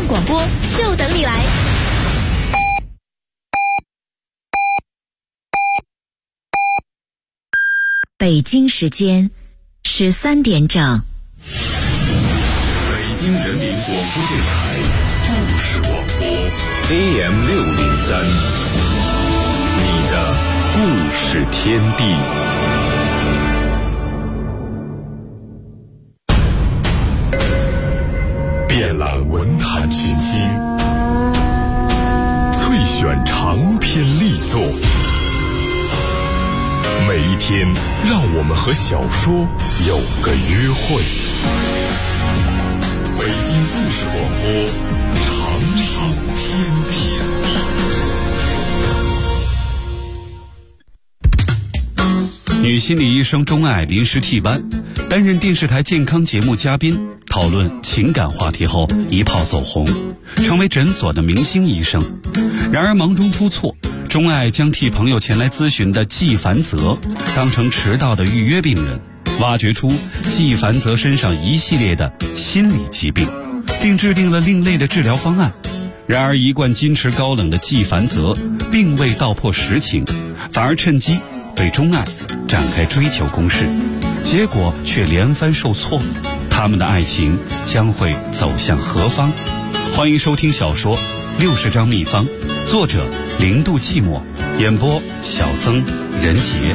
广播，就等你来。 北京时间13点整。 北京人民广播电台故事广播 AM603，你的故事天地。遍览文坛群星，萃选长篇力作。每一天，让我们和小说有个约会。北京故事广播，长寿天地。 女心理医生钟爱临时替班，担任电视台健康节目嘉宾，讨论情感话题后一炮走红，成为诊所的明星医生。然而忙中出错，钟爱将替朋友前来咨询的季凡泽当成迟到的预约病人，挖掘出季凡泽身上一系列的心理疾病，并制定了另类的治疗方案。然而一贯矜持高冷的季凡泽并未道破实情，反而趁机对钟爱展开追求攻势，结果却连番受挫。他们的爱情将会走向何方？欢迎收听小说《60张秘方》，作者0度寂寞，演播小曾、任杰。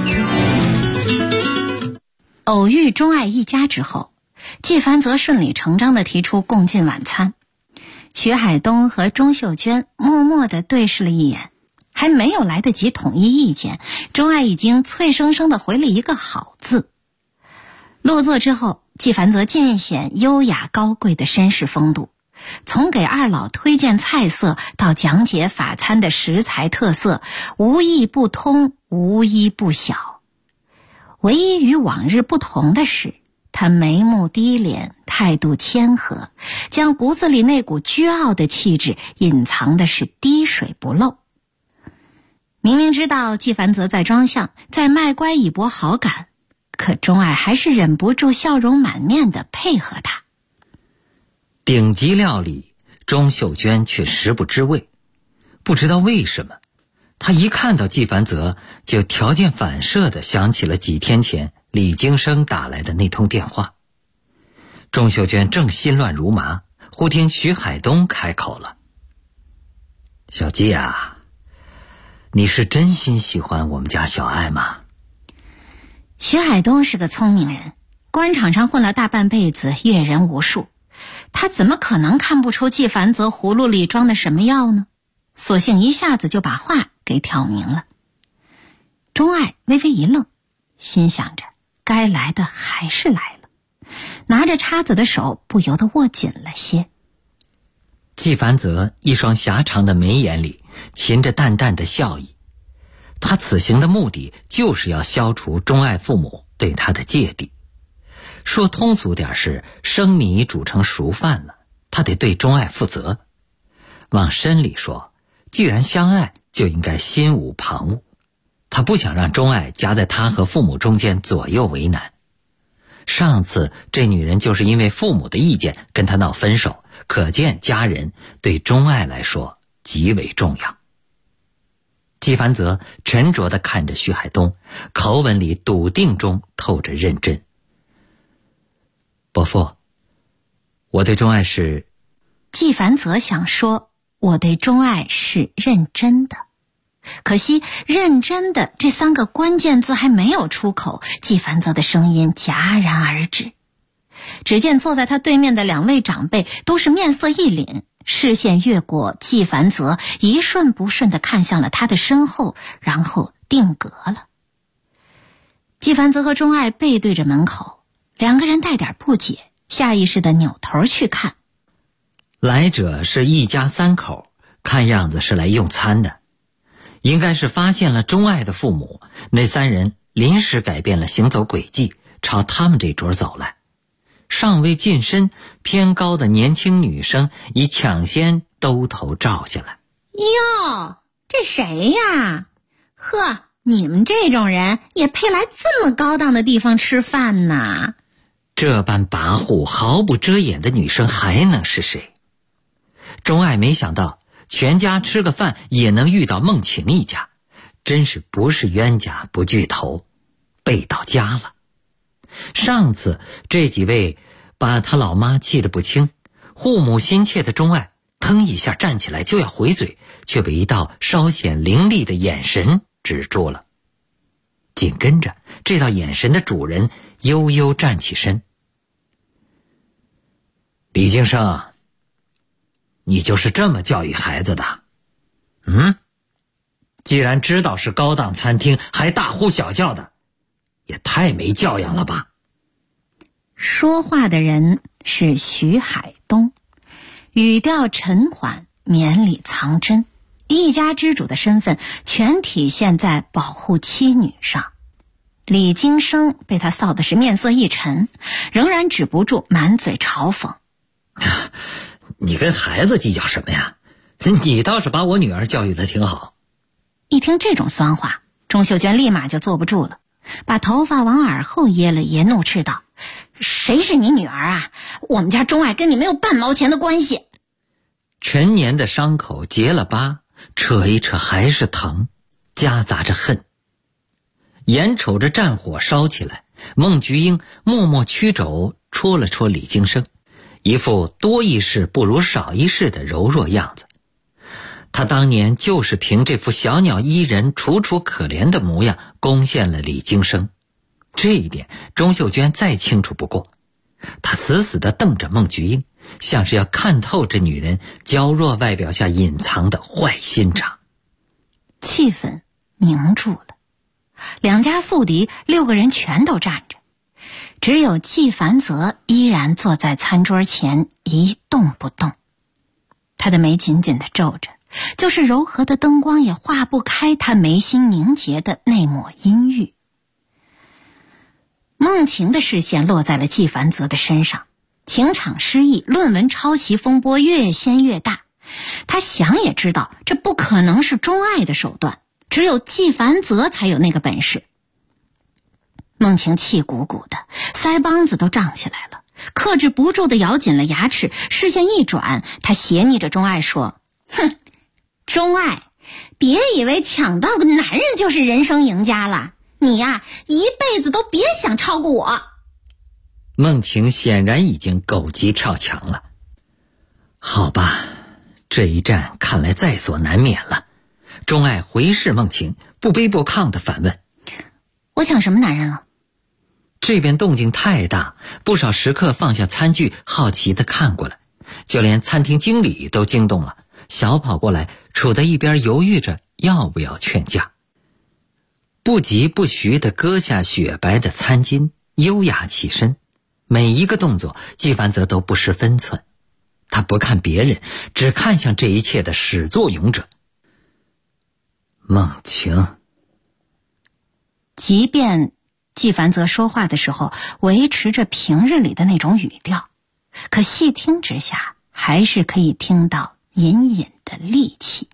偶遇钟爱一家之后，季凡泽顺理成章地提出共进晚餐。徐海东和钟秀娟默默地对视了一眼，还没有来得及统一意见，钟爱已经脆生生地回了一个好字。落座之后，季凡泽尽显优雅高贵的绅士风度，从给二老推荐菜色到讲解法餐的食材特色，无一不通，无一不晓。唯一与往日不同的是，他眉目低敛，态度谦和，将骨子里那股倨傲的气质隐藏的是滴水不漏。明明知道季凡泽在装相，在卖乖以博好感，可钟爱还是忍不住笑容满面地配合他。 顶级料理，钟秀娟却食不知味。不知道为什么，她一看到季凡泽，就条件反射地想起了几天前李京生打来的那通电话。钟秀娟正心乱如麻，忽听徐海东开口了：“小季啊，你是真心喜欢我们家小爱吗？” 徐海东是个聪明人，官场上混了大半辈子，阅人无数，他怎么可能看不出季凡泽葫芦里装的什么药呢？索性一下子就把话给挑明了。钟爱微微一愣，心想着该来的还是来了，拿着叉子的手不由得握紧了些。 季凡泽一双狭长的眉眼里噙着淡淡的笑意，他此行的目的就是要消除钟爱父母对他的芥蒂。说通俗点是，生米煮成熟饭了，他得对钟爱负责。往深里说，既然相爱，就应该心无旁骛。他不想让钟爱夹在他和父母中间左右为难。上次这女人就是因为父母的意见跟他闹分手，可见家人对钟爱来说极为重要。季凡泽沉着地看着徐海东，口吻里笃定中透着认真。伯父，我对钟爱是…… 季凡泽想说我对钟爱是认真的，可惜认真的这3个关键字还没有出口，季凡泽的声音戛然而止。只见坐在他对面的2位长辈都是面色一凛，视线越过季凡泽，一瞬不瞬地看向了他的身后，然后定格了。季凡泽和钟爱背对着门口，2个人带点不解，下意识地扭头去看。 来者是一家3口，看样子是来用餐的。应该是发现了钟爱的父母，那3人临时改变了行走轨迹，朝他们这桌走来。尚未近身，偏高的年轻女生已抢先兜头照下来。 哟，这谁呀？呵，你们这种人也配来这么高档的地方吃饭呢？ 这般跋扈毫不遮掩的女生还能是谁？ 钟爱没想到全家吃个饭也能遇到孟晴一家，真是不是冤家不聚头，背到家了。上次这几位把他老妈气得不轻，护母心切的钟爱腾一下站起来就要回嘴，却被一道稍显凌厉的眼神止住了。紧跟着这道眼神的主人悠悠站起身。李金生，你就是这么教育孩子的？既然知道是高档餐厅还大呼小叫的，也太没教养了吧。 说话的人是徐海东，语调沉缓，绵里藏针，一家之主的身份全体现在保护妻女上。李金生被他臊的是面色一沉，仍然止不住满嘴嘲讽。 你跟孩子计较什么呀？你倒是把我女儿教育得挺好。 一听这种酸话，钟秀娟立马就坐不住了，把头发往耳后掖了掖，怒斥道：谁是你女儿啊？我们家钟爱跟你没有半毛钱的关系。 陈年的伤口结了疤，扯一扯还是疼，夹杂着恨。眼瞅着战火烧起来，孟菊英默默屈肘戳了戳李金生，一副多一事不如少一事的柔弱样子。他当年就是凭这副小鸟依人、楚楚可怜的模样攻陷了李金生，这一点钟秀娟再清楚不过。她死死地瞪着孟菊英，像是要看透这女人娇弱外表下隐藏的坏心肠。 气氛凝住了，两家宿敌6个人全都站着，只有季凡泽依然坐在餐桌前一动不动。他的眉紧紧地皱着，就是柔和的灯光也化不开他眉心凝结的那抹阴郁。孟晴的视线落在了季凡泽的身上，情场失意，论文抄袭风波越掀越大。他想也知道这不可能是钟爱的手段，只有季凡泽才有那个本事。孟晴气鼓鼓的，腮帮子都胀起来了，克制不住地咬紧了牙齿，视线一转，他斜睨着钟爱说：哼，钟爱，别以为抢到个男人就是人生赢家了，你呀，一辈子都别想超过我。 孟晴显然已经狗急跳墙了。好吧，这一战看来在所难免了。钟爱回视孟晴，不卑不亢地反问： 我抢什么男人了？ 这边动静太大，不少食客放下餐具，好奇地看过来，就连餐厅经理都惊动了，小跑过来，杵在一边犹豫着要不要劝架。不疾不徐地割下雪白的餐巾，优雅起身，每一个动作季凡泽都不失分寸。他不看别人，只看向这一切的始作俑者孟晴。 即便季凡泽说话的时候维持着平日里的那种语调，可细听之下还是可以听到隐隐的戾气。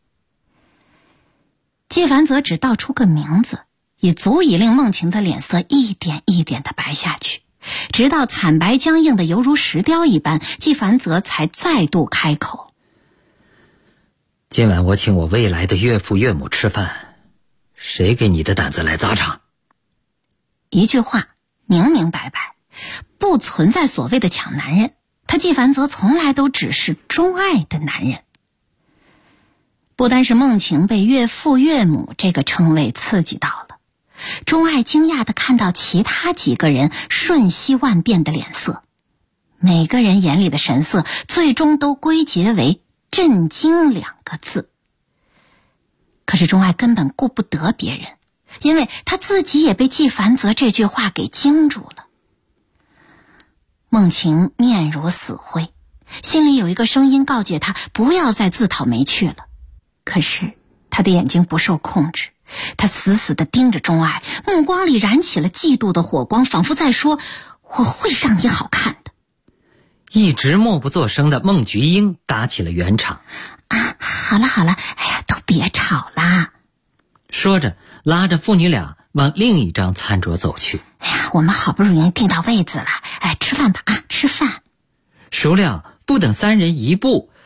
季凡泽只道出个名字，也足以令孟晴的脸色一点一点地白下去，直到惨白僵硬的犹如石雕一般，季凡泽才再度开口： 今晚我请我未来的岳父岳母吃饭，谁给你的胆子来砸场？ 一句话明明白白，不存在所谓的抢男人，他季凡泽从来都只是钟爱的男人。不单是孟晴被岳父岳母这个称谓刺激到了，钟爱惊讶地看到其他几个人瞬息万变的脸色，每个人眼里的神色最终都归结为震惊2个字。可是钟爱根本顾不得别人，因为他自己也被季凡泽这句话给惊住了。孟晴面如死灰，心里有一个声音告诫他不要再自讨没趣了。可是他的眼睛不受控制，他死死地盯着钟爱，目光里燃起了嫉妒的火光，仿佛在说：我会让你好看的。 一直默不作声的孟菊英打起了圆场： 好了好了，哎呀，都别吵啦。 说着拉着父女俩往另一张餐桌走去。 哎呀，我们好不容易订到位子了，哎，吃饭吧啊，吃饭。 孰料不等3人一步，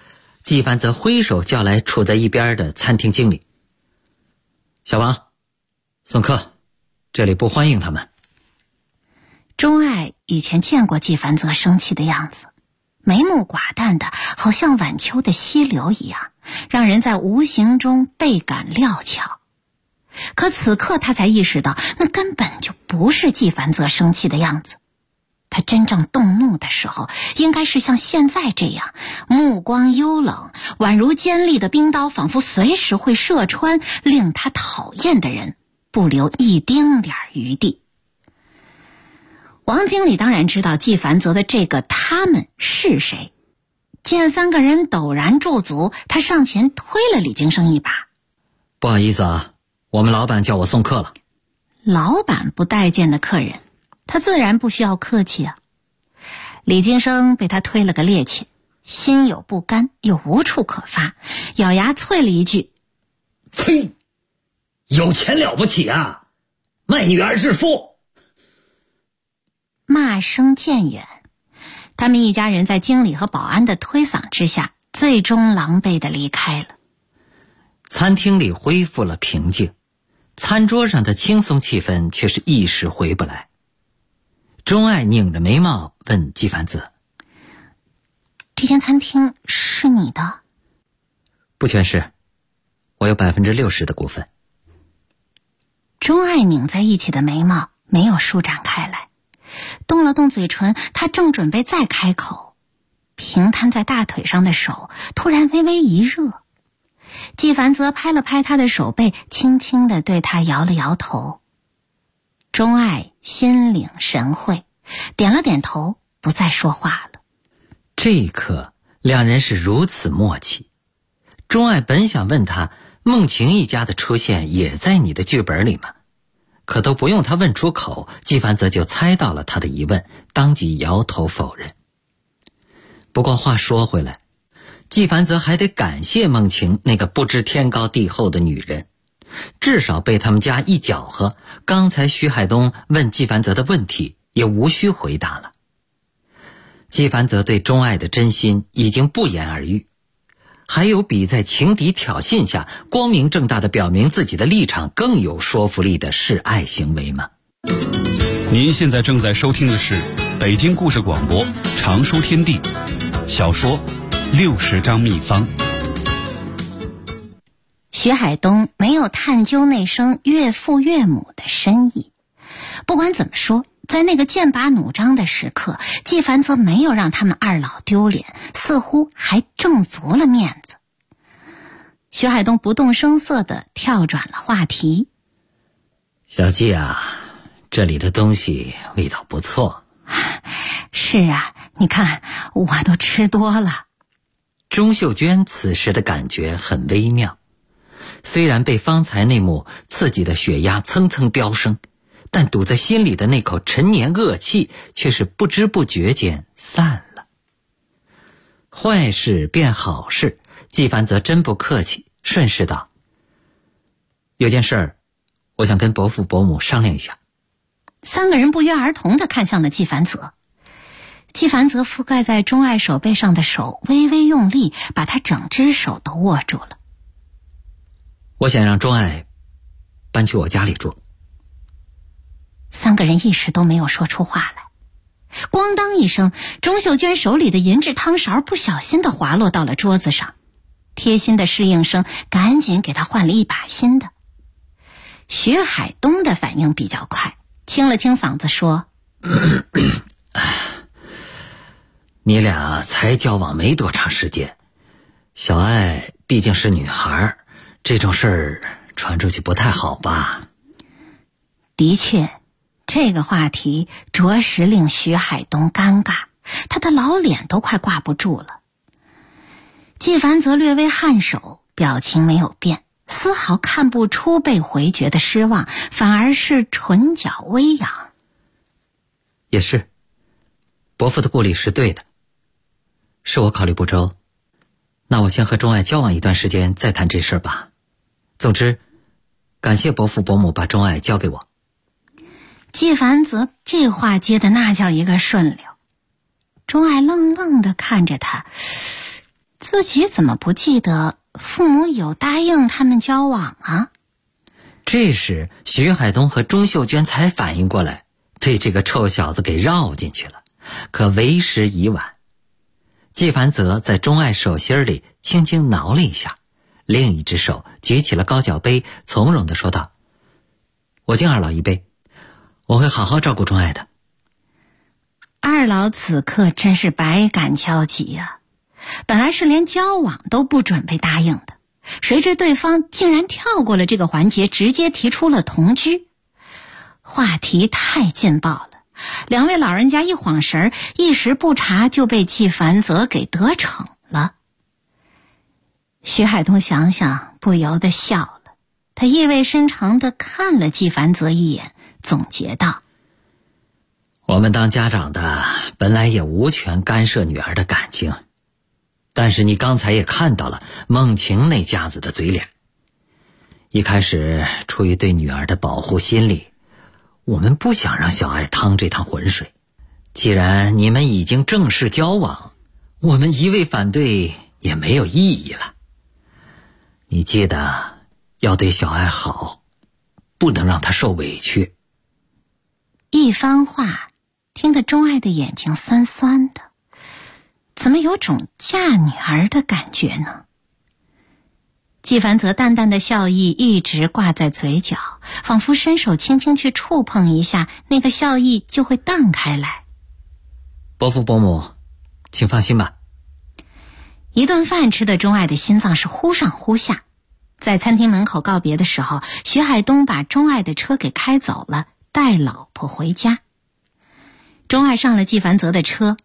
纪凡则挥手叫来处在一边的餐厅经理：“小王，送客，这里不欢迎他们。” 钟爱以前见过纪凡泽生气的样子，眉目寡淡的，好像晚秋的溪流一样，让人在无形中倍感料峭。可此刻他才意识到，那根本就不是纪凡泽生气的样子。他真正动怒的时候，应该是像现在这样，目光幽冷，宛如尖利的冰刀，仿佛随时会射穿令他讨厌的人，不留一丁点余地。王经理当然知道纪凡泽的这个他们是谁，见三个人陡然驻足，他上前推了李京生一把：“ 不好意思啊，我们老板叫我送客了。” 老板不待见的客人，他自然不需要客气啊。李京生被他推了个趔趄，心有不甘又无处可发，咬牙啐了一句：“ 呸！有钱了不起啊，卖女儿致富！” 骂声渐远，他们一家人在经理和保安的推搡之下，最终狼狈地离开了。 餐厅里恢复了平静，餐桌上的轻松气氛却是一时回不来。钟爱拧着眉毛问纪凡泽：“ 这间餐厅是你的？”“ 不全是，我有60%的股份。” 钟爱拧在一起的眉毛没有舒展开来，动了动嘴唇，他正准备再开口，平摊在大腿上的手突然微微一热。纪凡泽拍了拍他的手背，轻轻地对他摇了摇头。钟爱心领神会，点了点头，不再说话了。 这一刻，两人是如此默契。钟爱本想问他，孟晴一家的出现也在你的剧本里吗？可都不用他问出口，纪凡泽就猜到了他的疑问，当即摇头否认。不过话说回来，纪凡泽还得感谢孟晴那个不知天高地厚的女人，至少被他们家一搅和，刚才徐海东问纪凡泽的问题也无需回答了。纪凡泽对钟爱的真心已经不言而喻，还有比在情敌挑衅下光明正大的表明自己的立场更有说服力的示爱行为吗？ 您现在正在收听的是北京故事广播常书天地小说60张秘方。 徐海东没有探究那声岳父岳母的深意。不管怎么说，在那个剑拔弩张的时刻，纪凡泽没有让他们二老丢脸，似乎还挣足了面子。徐海东不动声色地跳转了话题：“ 小纪啊，这里的东西味道不错。”“ 是啊，你看我都吃多了。” 钟秀娟此时的感觉很微妙，虽然被方才那幕刺激的血压蹭蹭飙升，但堵在心里的那口陈年恶气却是不知不觉间散了。坏事变好事，纪凡则真不客气，顺势道：“有件事儿，我想跟伯父伯母商量一下。” 三个人不约而同地看向了纪凡泽。纪凡泽覆盖在钟爱手背上的手微微用力，把他整只手都握住了。 “我想让钟爱搬去我家里住。” 三个人一时都没有说出话来。咣当一声，钟秀娟手里的银质汤勺不小心地滑落到了桌子上，贴心的侍应生赶紧给她换了一把新的。徐海东的反应比较快，清了清嗓子说：“ 你俩才交往没多长时间，小爱毕竟是女孩，这种事儿传出去不太好吧？” 的确，这个话题着实令徐海东尴尬，他的老脸都快挂不住了。纪凡则略微颔首，表情没有变，丝毫看不出被回绝的失望，反而是唇角微扬。 “也是，伯父的顾虑是对的，是我考虑不周，那我先和钟爱交往一段时间再谈这事儿吧。总之，感谢伯父伯母把钟爱交给我。” 纪凡则这话接的那叫一个顺溜。钟爱愣愣地看着他：“ 自己怎么不记得父母有答应他们交往啊？ 这时徐海东和钟秀娟才反应过来，对这个臭小子给绕进去了，可为时已晚。季凡泽在钟爱手心里轻轻挠了一下，另一只手举起了高脚杯，从容地说道：我敬二老一杯，我会好好照顾钟爱的。 二老此刻真是百感交集呀，本来是连交往都不准备答应的，谁知对方竟然跳过了这个环节，直接提出了同居。话题太劲爆了，两位老人家一晃神儿，一时不察就被季凡泽给得逞了。徐海东想想不由得笑了，他意味深长地看了季凡泽一眼，总结道： 我们当家长的本来也无权干涉女儿的感情，但是你刚才也看到了孟晴那家子的嘴脸。一开始出于对女儿的保护心理，我们不想让小爱趟这趟浑水。既然你们已经正式交往，我们一味反对也没有意义了。你记得要对小爱好，不能让她受委屈。 一番话听得钟爱的眼睛酸酸的，怎么有种嫁女儿的感觉呢？季凡泽淡淡的笑意一直挂在嘴角，仿佛伸手轻轻去触碰一下，那个笑意就会淡开来。 伯父伯母，请放心吧。 一顿饭吃的钟爱的心脏是忽上忽下。在餐厅门口告别的时候，徐海东把钟爱的车给开走了，带老婆回家。钟爱上了季凡泽的车。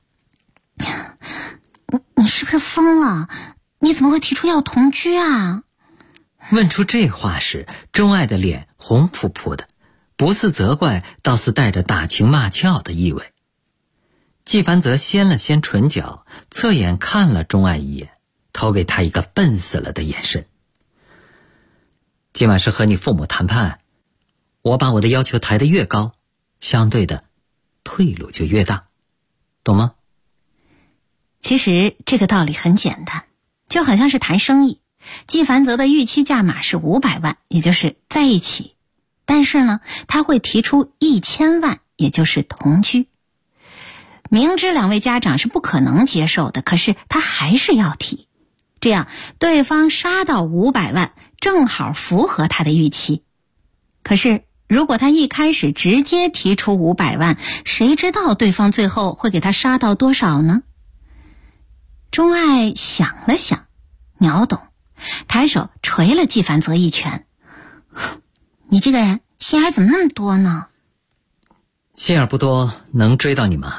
你是不是疯了？你怎么会提出要同居啊？ 问出这话时，钟爱的脸红扑扑的，不似责怪，倒似带着打情骂俏的意味。季凡泽掀了掀唇角，侧眼看了钟爱一眼，投给他一个笨死了的眼神。今晚是和你父母谈判，我把我的要求抬得越高，相对的退路就越大，懂吗？ 其实这个道理很简单，就好像是谈生意，季凡泽的预期价码是500万，也就是在一起，但是呢，他会提出1000万，也就是同居。明知两位家长是不可能接受的，可是他还是要提，这样对方杀到500万，正好符合他的预期。可是如果他一开始直接提出500万，谁知道对方最后会给他杀到多少呢？钟爱想了想，秒懂，抬手捶了季凡泽一拳。你这个人心眼怎么那么多呢？ 心眼不多，能追到你吗？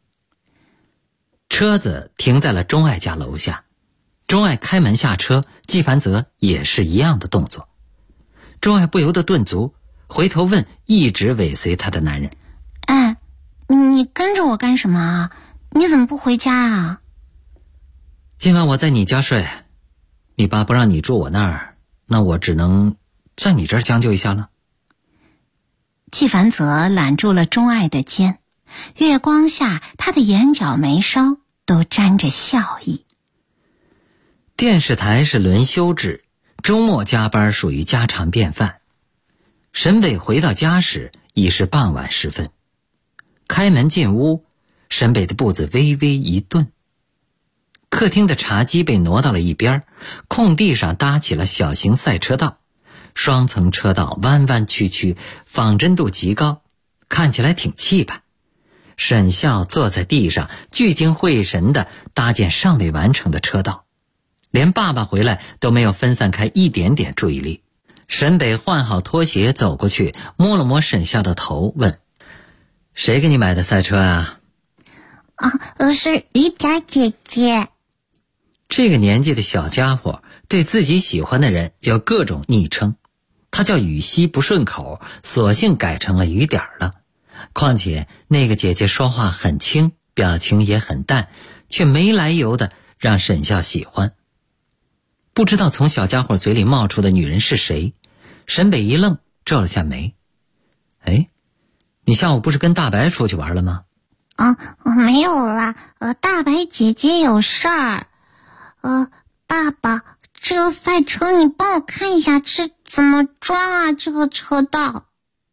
车子停在了钟爱家楼下，钟爱开门下车，季凡泽也是一样的动作。钟爱不由得顿足，回头问一直尾随他的男人： 哎，你跟着我干什么啊？你怎么不回家啊？ 今晚我在你家睡，你爸不让你住我那儿，那我只能在你这儿将就一下了。 季凡泽揽住了钟爱的肩，月光下他的眼角眉梢都沾着笑意。 电视台是轮休制，周末加班属于家常便饭。沈北回到家时已是傍晚时分，开门进屋，沈北的步子微微一顿。客厅的茶几被挪到了一边，空地上搭起了小型赛车道，双层车道弯弯曲曲，仿真度极高，看起来挺气派。沈笑坐在地上，聚精会神地搭建尚未完成的车道，连爸爸回来都没有分散开一点点注意力。沈北换好拖鞋走过去，摸了摸沈笑的头，问：谁给你买的赛车啊？ 是雨嗲姐姐。 这个年纪的小家伙对自己喜欢的人有各种昵称，他叫雨熙不顺口，索性改成了雨点了。况且那个姐姐说话很轻，表情也很淡，却没来由的让沈笑喜欢。不知道从小家伙嘴里冒出的女人是谁，沈北一愣，皱了下眉。哎，你下午不是跟大白出去玩了吗？ 没有啦，大白姐姐有事儿。 爸爸，这个赛车你帮我看一下，这怎么装啊？这个车道。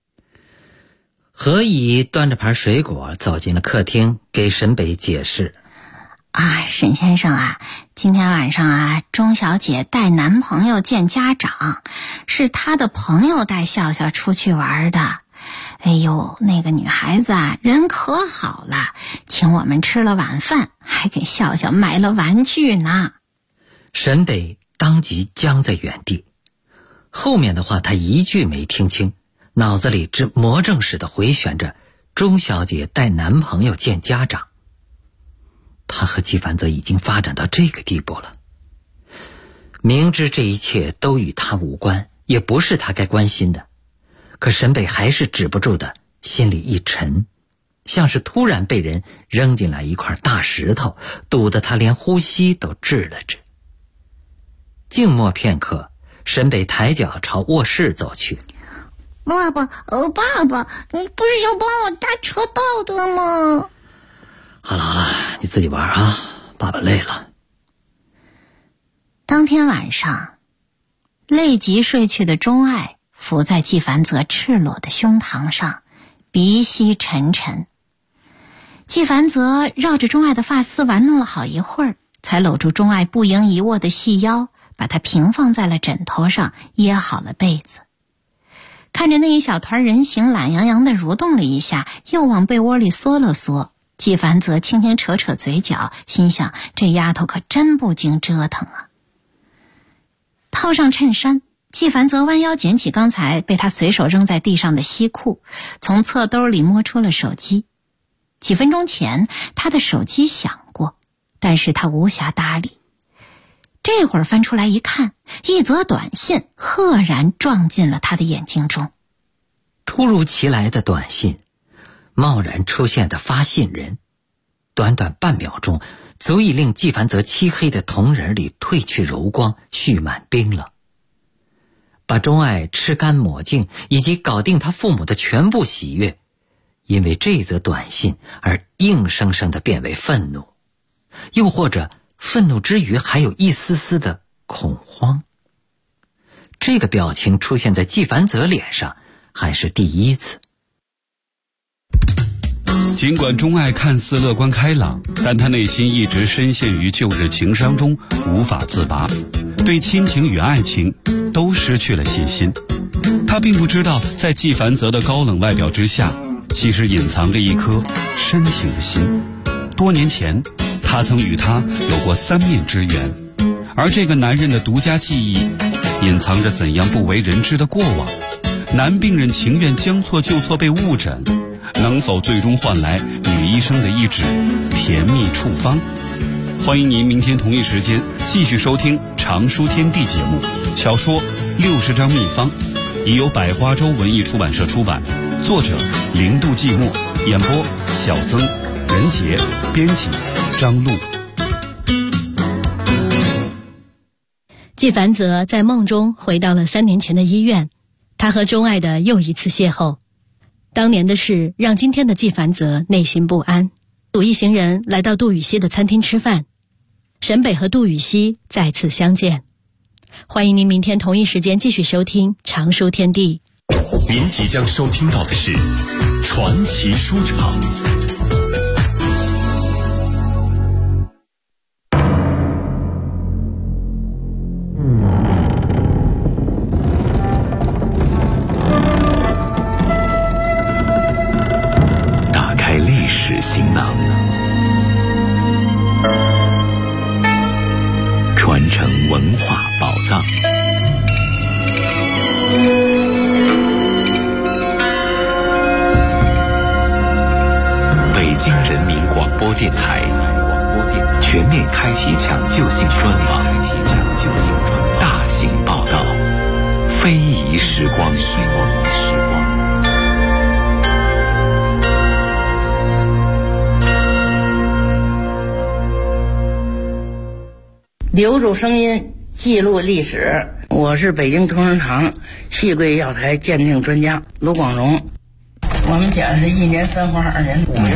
何以端着盘水果走进了客厅，给沈北解释。 沈先生啊，今天晚上啊，钟小姐带男朋友见家长，是她的朋友带笑笑出去玩的。哎呦，那个女孩子啊，人可好了，请我们吃了晚饭，还给笑笑买了玩具呢。 沈北当即僵在原地，后面的话他一句没听清，脑子里只魔怔似的回旋着钟小姐带男朋友见家长。他和季凡泽已经发展到这个地步了，明知这一切都与他无关，也不是他该关心的，可沈北还是止不住的心里一沉，像是突然被人扔进来一块大石头，堵得他连呼吸都滞了滞。静默片刻，沈北抬脚朝卧室走去。 爸爸，你不是要帮我搭车道的吗？ 好了，你自己玩啊，爸爸累了。 当天晚上，累极睡去的钟爱伏在季凡泽赤裸的胸膛上，鼻息沉沉。季凡泽绕着钟爱的发丝玩弄了好一会儿，才搂住钟爱不盈一握的细腰，把它平放在了枕头上，掖好了被子。看着那一小团人形懒洋洋地蠕动了一下，又往被窝里缩了缩，季凡泽轻轻扯扯嘴角，心想这丫头可真不经折腾啊。套上衬衫，季凡泽弯腰捡起刚才被他随手扔在地上的西裤，从侧兜里摸出了手机。几分钟前他的手机响过，但是他无暇搭理。这会儿翻出来一看，一则短信赫然撞进了他的眼睛中。 突如其来的短信，贸然出现的发信人，短短半秒钟足以令季凡泽漆黑的瞳仁里褪去柔光，蓄满冰冷。把钟爱吃干抹净，以及搞定他父母的全部喜悦，因为这则短信而硬生生地变为愤怒，又或者愤怒之余还有一丝丝的恐慌。这个表情出现在季凡泽脸上还是第一次。 尽管钟爱看似乐观开朗，但他内心一直深陷于旧日情伤中无法自拔，对亲情与爱情都失去了信心。他并不知道，在季凡泽的高冷外表之下，其实隐藏着一颗深情的心。多年前他曾与他有过3面之缘，而这个男人的独家记忆隐藏着怎样不为人知的过往。男病人情愿将错就错被误诊，能否最终换来女医生的一纸甜蜜处方？欢迎您明天同一时间继续收听常书天地节目。小说60张秘方已由百花洲文艺出版社出版，作者零度寂寞，演播小曾、任杰，编辑张璐。 季凡泽在梦中回到了3年前的医院，他和钟爱的又一次邂逅。当年的事让今天的季凡泽内心不安。一行人来到杜雨溪的餐厅吃饭，沈北和杜雨溪再次相见。欢迎您明天同一时间继续收听常书天地。 您即将收听到的是传奇书场。打开历史行囊，传承文化宝藏。北京人民广播电台全面开启抢救性专访，大型报道，非遗时光。 留住声音，记录历史。我是北京同仁堂气柜药材鉴定专家卢广荣。我们家是1年3花2年5月，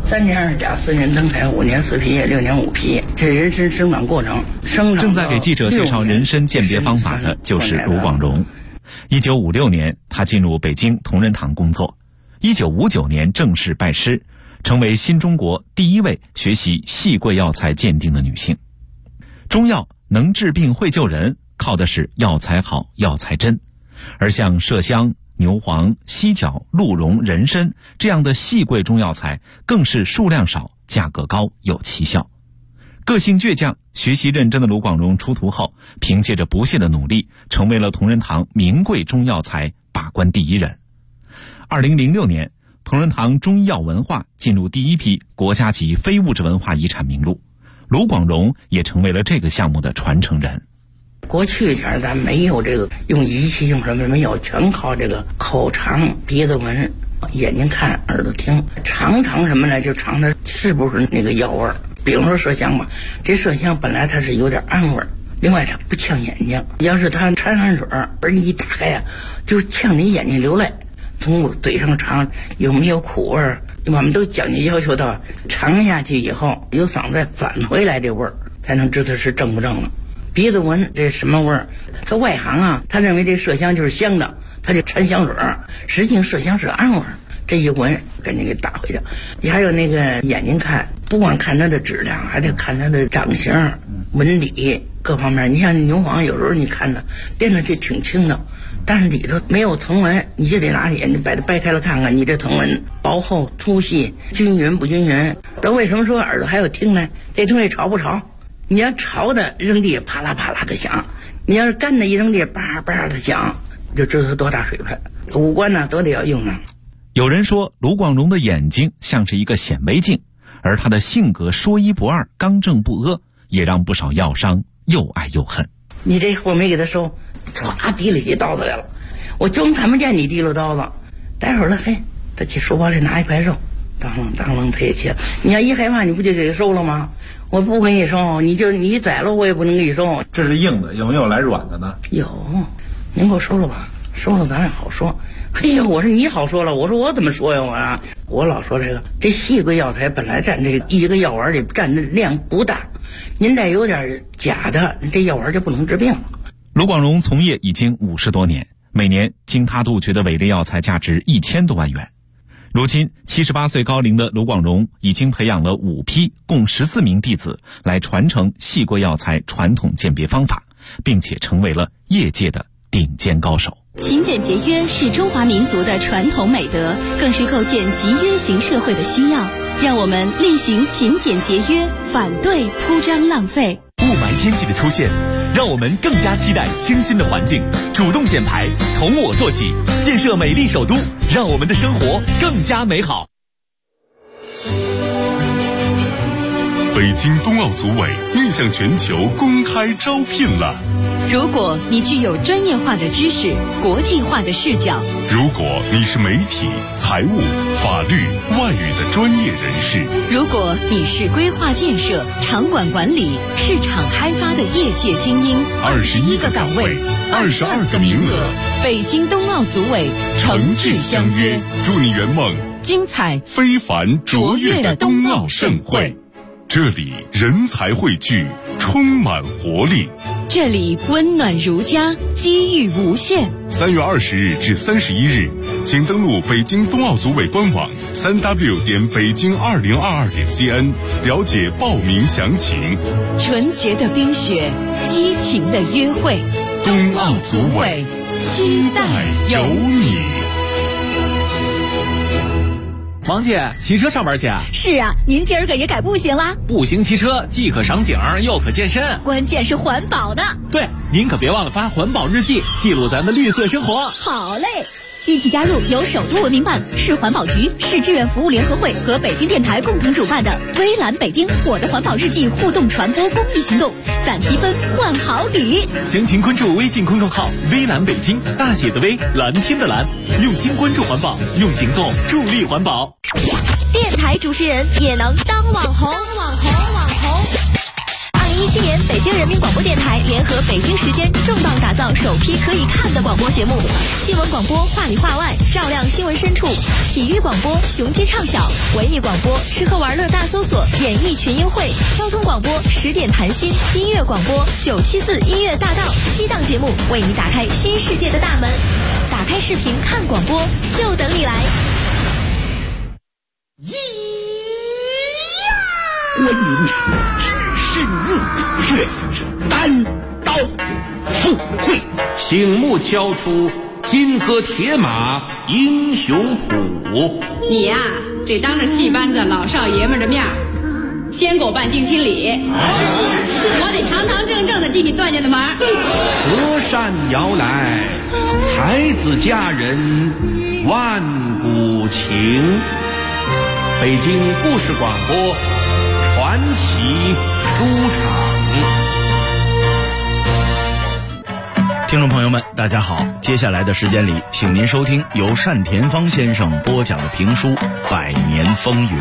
3年2甲，4年登台，5年4批，6年5批，这人参生长过程。 正在给记者介绍人参鉴别方法的就是卢广荣。1956年，他进入北京同仁堂工作。1959年正式拜师，成为新中国第一位学习细桂药材鉴定的女性。中药能治病会救人，靠的是药材好、药材真。而像麝香、牛黄、犀角、鹿茸、人参这样的细桂中药材，更是数量少、价格高、有奇效。个性倔强、学习认真的卢广荣出徒后，凭借着不懈的努力，成为了同仁堂名贵中药材把关第一人。2006年，同仁堂中医药文化进入第一批国家级非物质文化遗产名录，卢广荣也成为了这个项目的传承人。 过去前咱没有这个用仪器用什么没有，全靠这个口尝、鼻子闻、眼睛看、耳朵听，尝什么呢？就尝它是不是那个药味儿。比如说麝香吧，这麝香本来它是有点暗味儿，另外它不呛眼睛。要是它掺汗水，而你一打开呀，就呛你眼睛流泪。从嘴上尝有没有苦味儿，我们都讲究要求到尝下去以后，有嗓子再返回来这味儿，才能知道是正不正了。鼻子闻这什么味儿？他外行啊，他认为这麝香就是香的，他就掺香水，实际上麝香是暗味儿。这一闻赶紧给打回去。你还有那个眼睛看，不光看它的质量，还得看它的长相、纹理各方面。你像牛黄，有时候你看它练的这挺轻的，但是里头没有藤纹，你就得拿眼睛把它掰开了看看，你这藤纹薄厚、粗细、均匀不均匀。那为什么说耳朵还有听呢？这东西潮不潮？你要潮的扔地啪啦啪啦的响，你要是干的一扔地叭叭的响，就知道它多大水分。五官呢都得要用上。 有人说卢广荣的眼睛像是一个显微镜，而他的性格说一不二、刚正不阿，也让不少药商又爱又恨。 你这货没给他收，唰提了起刀子来了，我就看不见你提溜刀子。待会儿了，嘿，他去书包里拿一块肉，当啷他也切。你要一害怕，你不就给他收了吗？我不给你收，你宰了我也不能给你收。 这是硬的，有没有来软的呢？ 有，您给我收了吧，收了咱也好说。嘿呀，我说你好说了，我说我怎么说呀我老说这细桂药材本来占这一个药丸里占的量不大，您再有点假的，这药丸就不能治病了。 卢广荣从业已经50多年，每年经他杜绝的伪劣药材价值1000多万元。如今78岁高龄的卢广荣已经培养了5批共14名弟子来传承细桂药材传统鉴别方法，并且成为了业界的顶尖高手。 勤俭节约是中华民族的传统美德，更是构建集约型社会的需要。让我们厉行勤俭节约，反对铺张浪费。 雾霾天气的出现，让我们更加期待清新的环境。主动减排，从我做起，建设美丽首都，让我们的生活更加美好。 北京冬奥组委面向全球公开招聘了。 如果你具有专业化的知识、国际化的视角， 如果你是媒体、财务、法律、外语的专业人士， 如果你是规划建设、场馆管理、市场开发的业界精英，21个岗位，22个名额，北京冬奥组委诚挚相约， 祝你圆梦精彩非凡卓越的冬奥盛会。这里人才汇聚，充满活力。 这里温暖如家，机遇无限。 3月20日至31日，请登录北京冬奥组委官网3w.北京2022.cn 了解报名详情。 纯洁的冰雪，激情的约会， 冬奥组委期待有你。 王姐，骑车上班去啊？ 是啊，您今儿个也改步行啦？ 步行骑车既可赏景又可健身， 关键是环保呢。 对，您可别忘了发环保日记，记录咱的绿色生活。 好嘞，一起加入由首都文明办、市环保局、市志愿服务联合会和北京电台共同主办的微蓝北京我的环保日记互动传播公益行动，攒积分换好礼。 详情关注微信公众号微蓝北京，大写的微，蓝天的蓝，用心关注环保，用行动助力环保。 电台主持人也能当网红。 2017年，北京人民广播电台联合北京时间重磅打造首批可以看的广播节目。新闻广播话里话外，照亮新闻深处；体育广播雄鸡唱晓；文艺广播吃喝玩乐大搜索，演艺群英会；交通广播10点谈心；音乐广播974音乐大道，7档节目为你打开新世界的大门。打开视频看广播，就等你来。 我领只是热血，单刀赴会， 醒目敲出金戈铁马英雄谱。 你呀，得当着戏班子老少爷们的面先给我办定亲礼，我得堂堂正正的进你段家的门。 隔山遥来，才子佳人万古情。北京故事广播传奇书场。听众朋友们，大家好，接下来的时间里，请您收听由单田芳先生播讲的评书《百年风云》。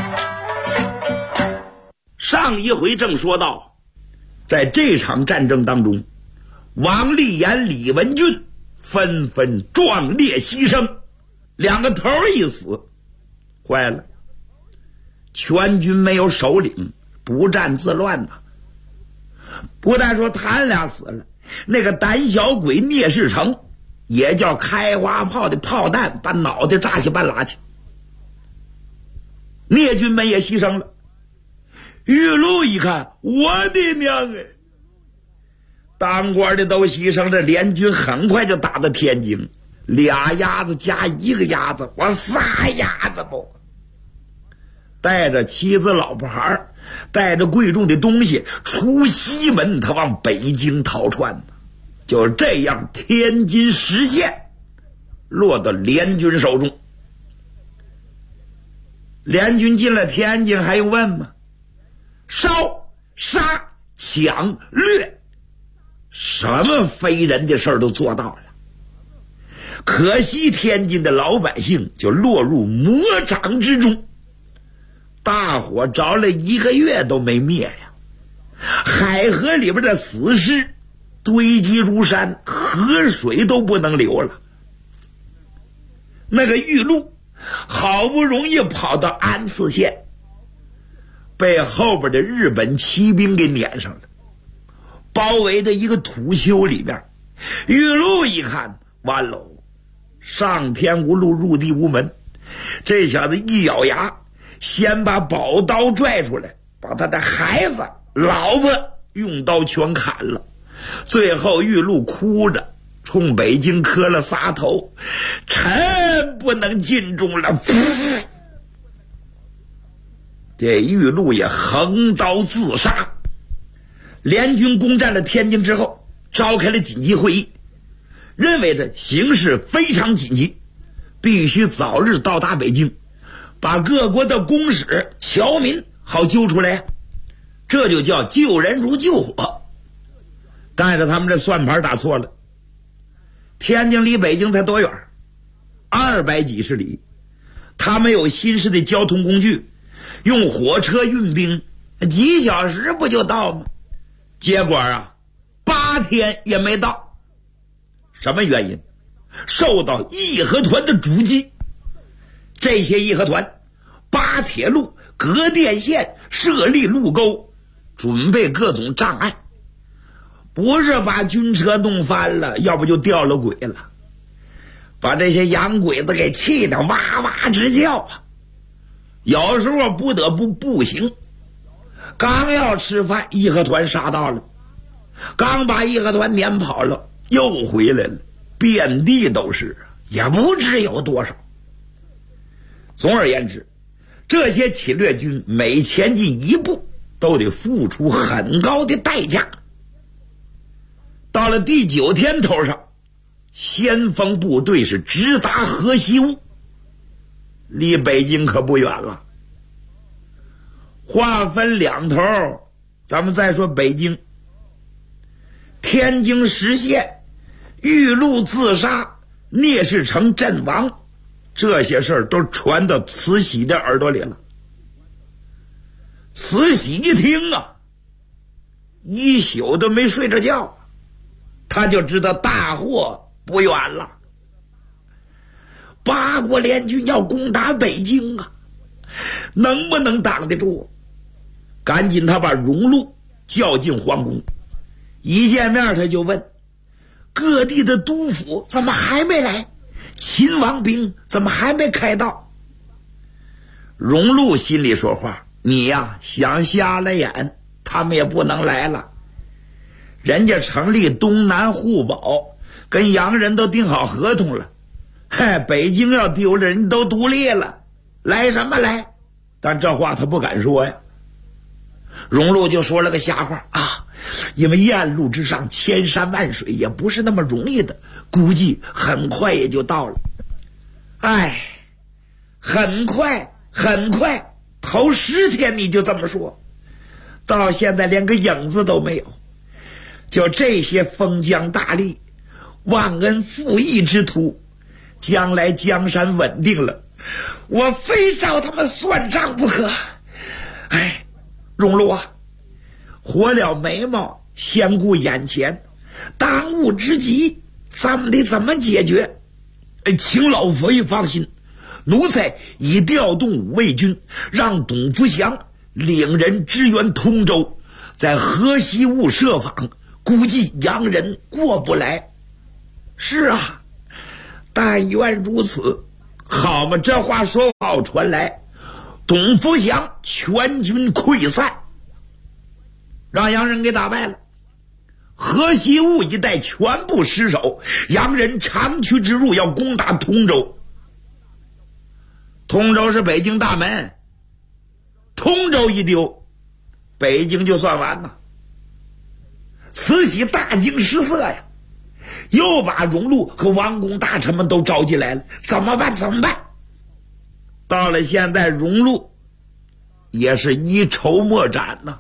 上一回正说到，在这场战争当中，王立言、李文俊纷纷壮烈牺牲，两个头一死，坏了，全军没有首领，不战自乱呐。不但说他俩死了，那个胆小鬼聂士成也叫开花炮的炮弹把脑袋炸下半拉去，聂军们也牺牲了。玉露一看，我的娘哎！当官的都牺牲，这联军很快就打到天津，2鸭子加1个鸭子，我3鸭子不？带着妻子老婆孩，带着贵重的东西出西门，他往北京逃窜。就这样，天津实县落到联军手中。联军进了天津还用问吗？烧、杀、抢、掠，什么非人的事儿都做到了。可惜天津的老百姓就落入魔掌之中，大火着了1个月都没灭呀！海河里边的死尸堆积如山，河水都不能流了。那个玉露好不容易跑到安次县，被后边的日本骑兵给撵上了，包围在一个土丘里边。玉露一看，完喽，上天无路，入地无门。这小子一咬牙，先把宝刀拽出来，把他的孩子、老婆用刀全砍了。最后玉露哭着冲北京磕了仨头，臣不能尽忠了。这玉露也横刀自杀。联军攻占了天津之后，召开了紧急会议，认为这形势非常紧急，必须早日到达北京，把各国的公使、侨民好揪出来，这就叫救人如救火。但是他们这算盘打错了，天津离北京才多远？200几十里。他们有新式的交通工具，用火车运兵，几小时不就到吗？结果啊，8天也没到。什么原因？受到义和团的阻击。这些义和团扒铁路、隔电线、设立路沟，准备各种障碍。不是把军车弄翻了，要不就掉了轨了，把这些洋鬼子给气得哇哇直叫啊！有时候不得不步行。刚要吃饭，义和团杀到了，刚把义和团撵跑了，又回来了，遍地都是，也不知有多少。总而言之，这些侵略军每前进一步都得付出很高的代价。到了第9天头上，先锋部队是直达河西坞，离北京可不远了。话分2头，咱们再说北京。天津实县玉露自杀，聂士成阵亡，这些事儿都传到慈禧的耳朵里了。慈禧一听啊， 一宿都没睡着觉，他就知道大祸不远了。八国联军要攻打北京啊，能不能挡得住？赶紧他把荣禄叫进皇宫，一见面他就问各地的督府怎么还没来，秦王兵怎么还没开道？荣禄心里说话，你呀想瞎了眼，他们也不能来了。人家成立东南互保，跟洋人都订好合同了，北京要丢了，人都独立了，来什么来？但这话他不敢说呀。荣禄就说了个瞎话啊，因为燕路之上千山万水，也不是那么容易的，估计很快也就到了。哎，很快头10天你就这么说，到现在连个影子都没有。就这些封疆大吏、忘恩负义之徒，将来江山稳定了，我非找他们算账不可。哎，荣禄啊，活了眉毛先顾眼前，当务之急咱们得怎么解决？请老佛爷放心，奴才已调动5卫军，让董福祥领人支援通州，在河西坞设防，估计洋人过不来。是啊，但愿如此。好嘛，这话说好传来，董福祥全军溃散，让洋人给打败了，河西坞一带全部失守，洋人长驱直入，要攻打通州。通州是北京大门，通州一丢，北京就算完了。慈禧大惊失色呀，又把荣禄和王公大臣们都召进来了，怎么办？到了现在，荣禄也是一筹莫展呐。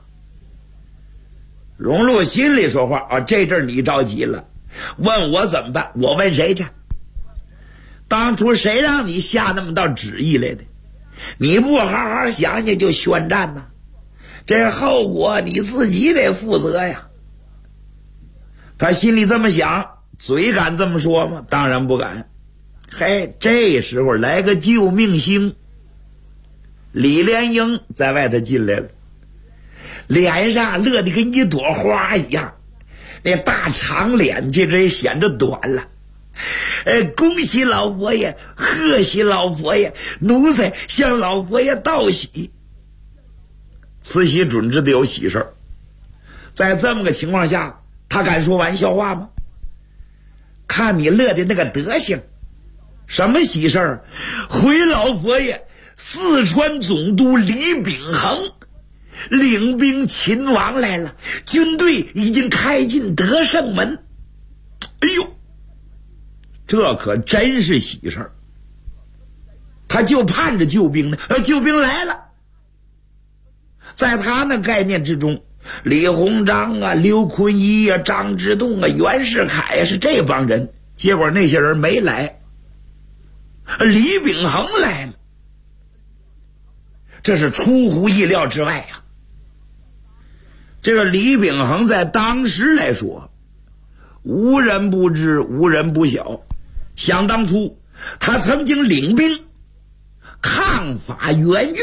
荣禄心里说话啊，这阵你着急了，问我怎么办？我问谁去？当初谁让你下那么道旨意来的？你不好好想想就宣战呐，这后果你自己得负责呀。他心里这么想，嘴敢这么说吗？当然不敢。嘿，这时候来个救命星，李莲英在外头进来了，脸上乐得跟一朵花一样，那大长脸这也显得短了。恭喜老佛爷，贺喜老佛爷，奴才向老佛爷道喜。慈禧准知道有喜事，在这么个情况下，他敢说玩笑话吗？看你乐的那个德行，什么喜事儿？回老佛爷，四川总督李秉衡领兵擒王来了，军队已经开进德胜门。哎呦，这可真是喜事儿。他就盼着救兵呢，救兵来了。在他那概念之中，李鸿章啊、刘坤一啊、张之洞啊、袁世凯啊，是这帮人，结果那些人没来，李秉衡来了，这是出乎意料之外呀。这个李秉衡在当时来说，无人不知，无人不晓。想当初，他曾经领兵抗法援越，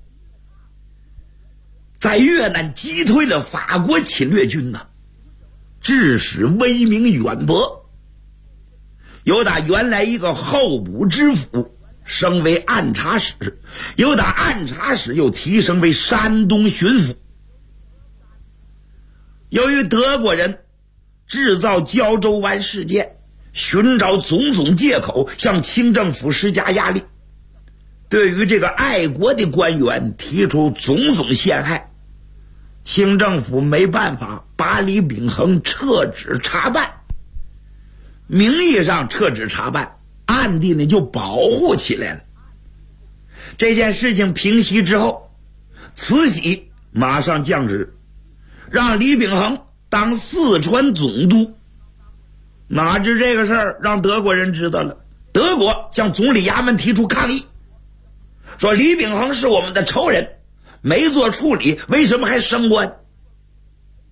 在越南击退了法国侵略军呐，致使威名远播。由打原来一个候补知府升为按察使，由打按察使又提升为山东巡抚。由于德国人制造胶州湾事件，寻找种种借口向清政府施加压力，对于这个爱国的官员提出种种陷害，清政府没办法，把李秉衡撤职查办。名义上撤职查办，暗地呢就保护起来了。这件事情平息之后，慈禧马上降职，让李秉衡当四川总督。哪知这个事儿让德国人知道了，德国向总理衙门提出抗议，说李秉衡是我们的仇人，没做处理，为什么还升官？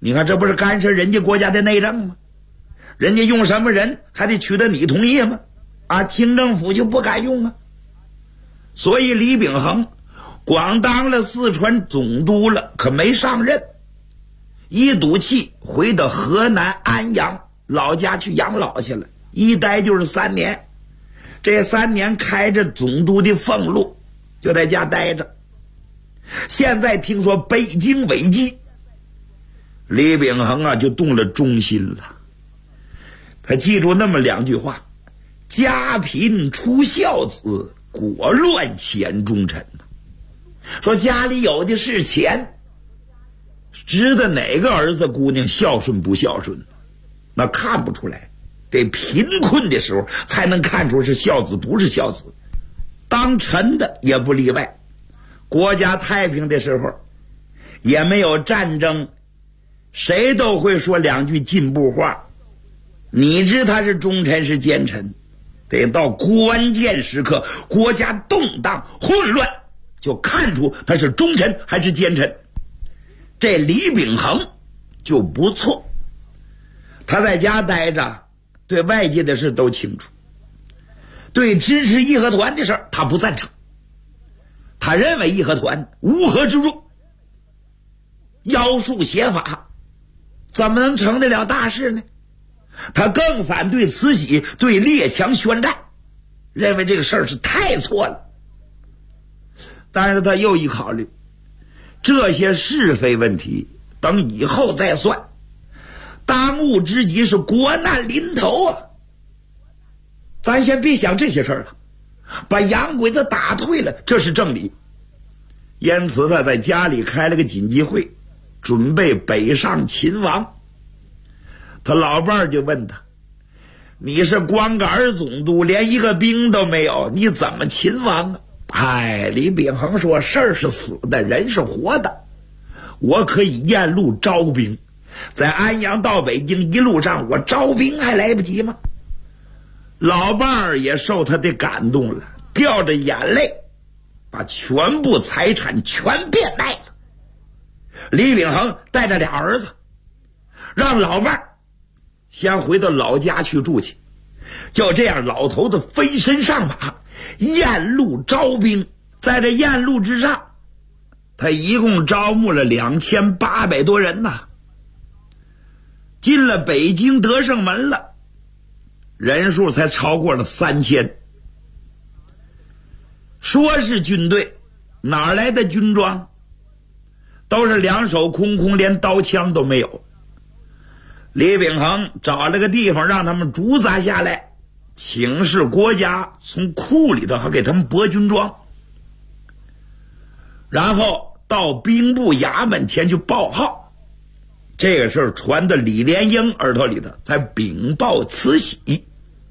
你看这不是干涉人家国家的内政吗？人家用什么人还得取得你同意吗？清政府就不敢用啊。所以李秉衡光当了四川总督了，可没上任，一赌气回到河南安阳老家去养老去了，一待就是3年。这3年开着总督的俸禄，就在家待着。现在听说北京违纪，李秉衡就动了忠心了。他记住那么2句话：家贫出孝子，国乱显忠臣。说家里有的是钱，知道哪个儿子姑娘孝顺不孝顺，那看不出来。得贫困的时候才能看出是孝子不是孝子，当臣的也不例外。国家太平的时候，也没有战争，谁都会说2句进步话。你知他是忠臣是奸臣，得到关键时刻，国家动荡混乱，就看出他是忠臣还是奸臣。这李秉衡就不错，他在家待着，对外界的事都清楚，对支持义和团的事他不赞成。他认为义和团乌合之众，妖术邪法，怎么能成得了大事呢？他更反对慈禧对列强宣战，认为这个事儿是太错了。但是他又一考虑，这些是非问题等以后再算，当务之急是国难临头啊！咱先别想这些事儿了，把洋鬼子打退了，这是正理。因此他在家里开了个紧急会，准备北上勤王。他老伴儿就问他：你是光杆总督，连一个兵都没有，你怎么勤王啊？李秉衡说：事儿是死的，人是活的，我可以沿路招兵，在安阳到北京一路上我招兵还来不及吗？老伴儿也受他的感动了，掉着眼泪把全部财产全变卖了。李秉衡带着2儿子，让老伴儿先回到老家去住去。就这样，老头子飞身上马，沿路招兵。在这沿路之上，他一共招募了2800多人呐。进了北京德胜门了，人数才超过了3000。说是军队，哪来的军装？都是2手空空，连刀枪都没有。李秉衡找了个地方让他们驻扎下来，请示国家从库里头还给他们拨军装，然后到兵部衙门前去报号。这个事儿传到李莲英耳朵里头，才禀报慈禧。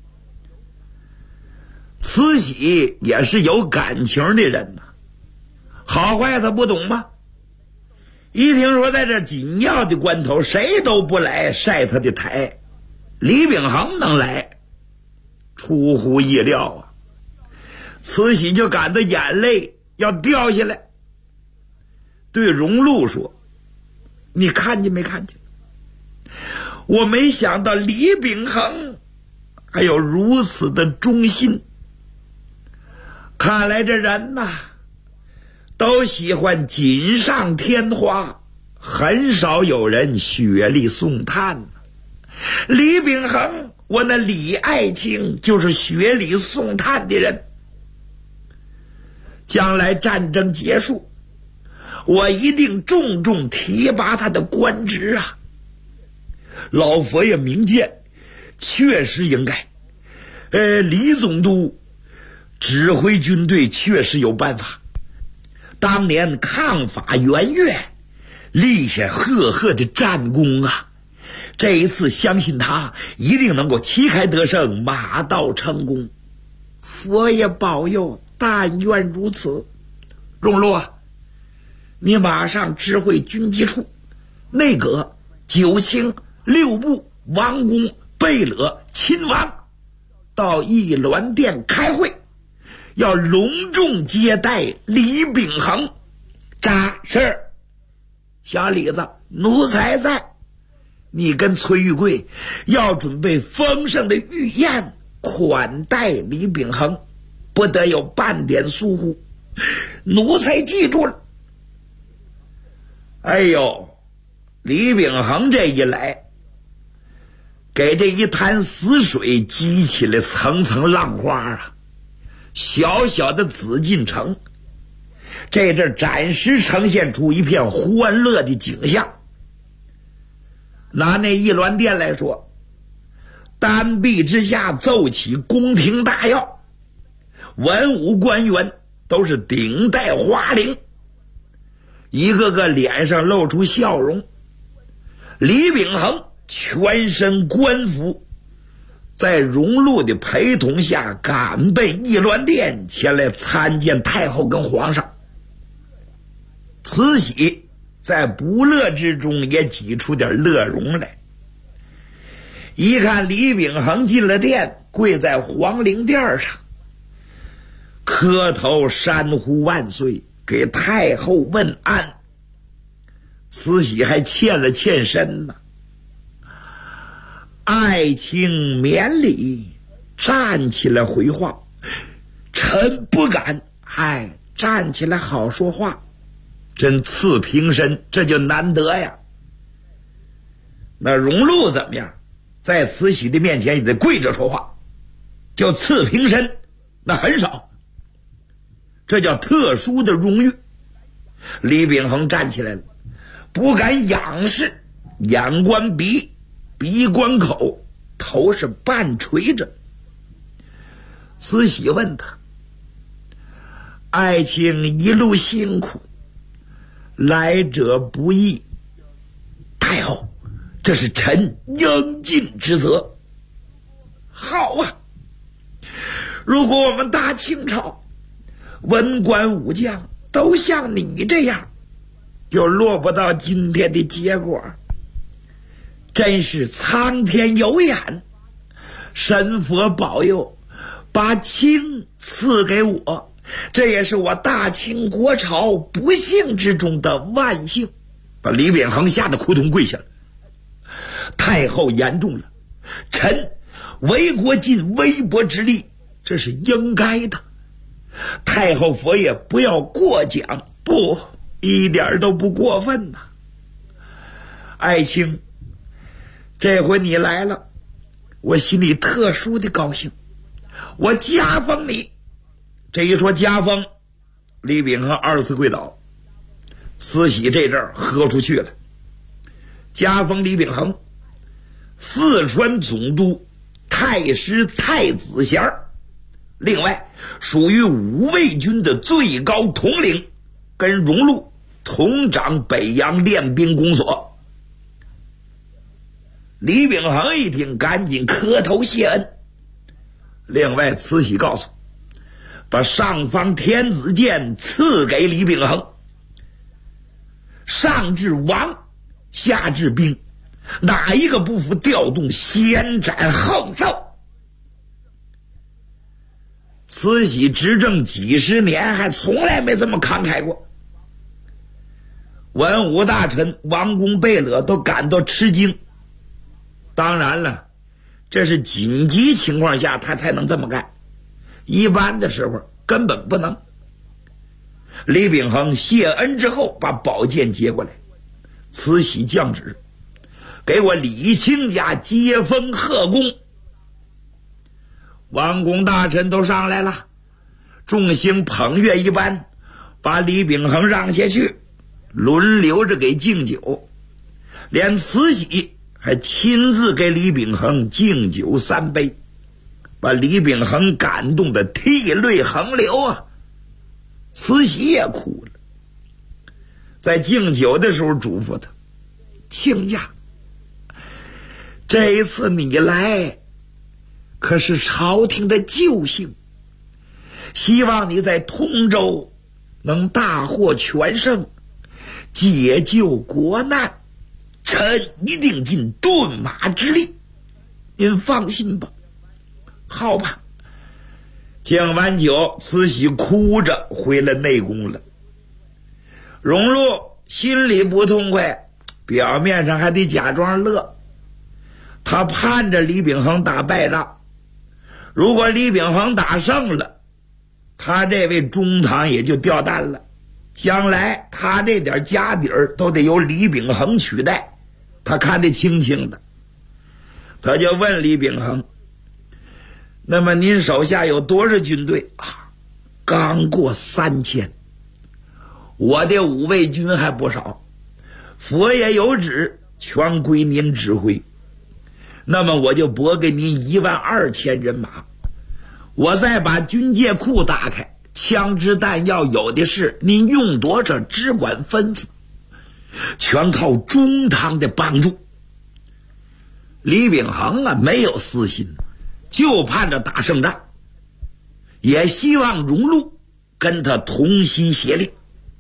慈禧也是有感情的人呐，好坏他不懂吗？一听说在这紧要的关头谁都不来晒他的台，李秉衡能来，出乎意料啊！慈禧就感到眼泪要掉下来，对荣禄说：你看见没看见？我没想到李秉衡还有如此的忠心，看来这人呐都喜欢锦上添花，很少有人雪里送炭。李秉衡，我那李爱卿就是雪里送炭的人。将来战争结束，我一定重重提拔他的官职啊！老佛爷明鉴，确实应该。李总督指挥军队确实有办法。当年抗法援越，立下赫赫的战功啊！这一次相信他一定能够旗开得胜，马到成功。佛爷保佑，但愿如此。荣禄啊，你马上知会军机处、内阁、九卿、六部、王公、贝勒、亲王，到义銮殿开会，要隆重接待李秉衡。扎是小李子，奴才在。 你跟崔玉贵要准备丰盛的御宴款待李秉衡，不得有半点疏忽，奴才记住了。哎呦，李秉衡这一来，给这一潭死水激起了层层浪花啊！小小的紫禁城这阵暂时呈现出一片欢乐的景象。拿那一銮殿来说，丹壁之下奏起宫廷大要，文武官员都是顶戴花翎，一个个脸上露出笑容。李秉衡全身官服，在荣禄的陪同下赶奔一銮殿前来参见太后跟皇上。慈禧在不乐之中也挤出点乐容来，一看李秉衡进了殿，跪在皇陵垫上，磕头山呼万岁，给太后问安。慈禧还欠了欠身呢，爱卿免礼，站起来回话。臣不敢。站起来好说话，真赐平身，这就难得呀。那荣禄怎么样？在慈禧的面前也得跪着说话，叫赐平身，那很少，这叫特殊的荣誉。李秉衡站起来了，不敢仰视，眼观鼻，鼻观口，头是半垂着。慈禧问他：爱卿一路辛苦，来者不易，太后，这是臣应尽之责。好啊，如果我们大清朝文官武将都像你这样，就落不到今天的结果。真是苍天有眼，神佛保佑，把清赐给我，这也是我大清国朝不幸之中的万幸。把李秉衡吓得扑通跪下了。太后言重了，臣为国尽微薄之力，这是应该的。太后佛爷不要过奖，不，一点都不过分呐。爱卿，这回你来了，我心里特殊的高兴，我加封你。这一说加封，李秉衡二次跪倒。慈禧这阵儿喝出去了，加封李秉衡四川总督、太师、太子衔，另外属于武卫军的最高统领，跟荣禄同掌北洋练兵公所。李秉衡一听，赶紧磕头谢恩。另外慈禧告诉，把上方天子剑赐给李秉衡，上至王，下至兵，哪一个不服调动，先斩后奏。慈禧执政几十年，还从来没这么慷慨过。文武大臣、王公贝勒都感到吃惊。当然了，这是紧急情况下他才能这么干，一般的时候根本不能。李秉衡谢恩之后，把宝剑接过来，慈禧降旨，给我李清家接风贺功。王公大臣都上来了，众星捧月一般，把李秉衡让下去，轮流着给敬酒，连慈禧还亲自给李秉衡敬酒3杯，把李秉衡感动得涕泪横流啊！慈禧也哭了，在敬酒的时候嘱咐他：亲家，这一次你来可是朝廷的救星，希望你在通州能大获全胜，解救国难，臣一定尽顿马之力，您放心吧。好吧。敬完酒，慈禧哭着回了内宫了。荣禄心里不痛快，表面上还得假装乐。 他盼着李秉衡打败仗。如果李秉衡打胜了，他这位中堂也就掉蛋了，将来他这点家底儿都得由李秉衡取代，他看得清清的。他就问李秉衡，那么您手下有多少军队啊？刚过3000，我的5卫军还不少，佛爷有旨，全归您指挥。那么我就拨给您12000人马，我再把军械库打开，枪支弹药有的是，您用多少只管吩咐，全靠中堂的帮助。李秉衡啊，没有私心，就盼着打胜仗，也希望荣禄跟他同心协力。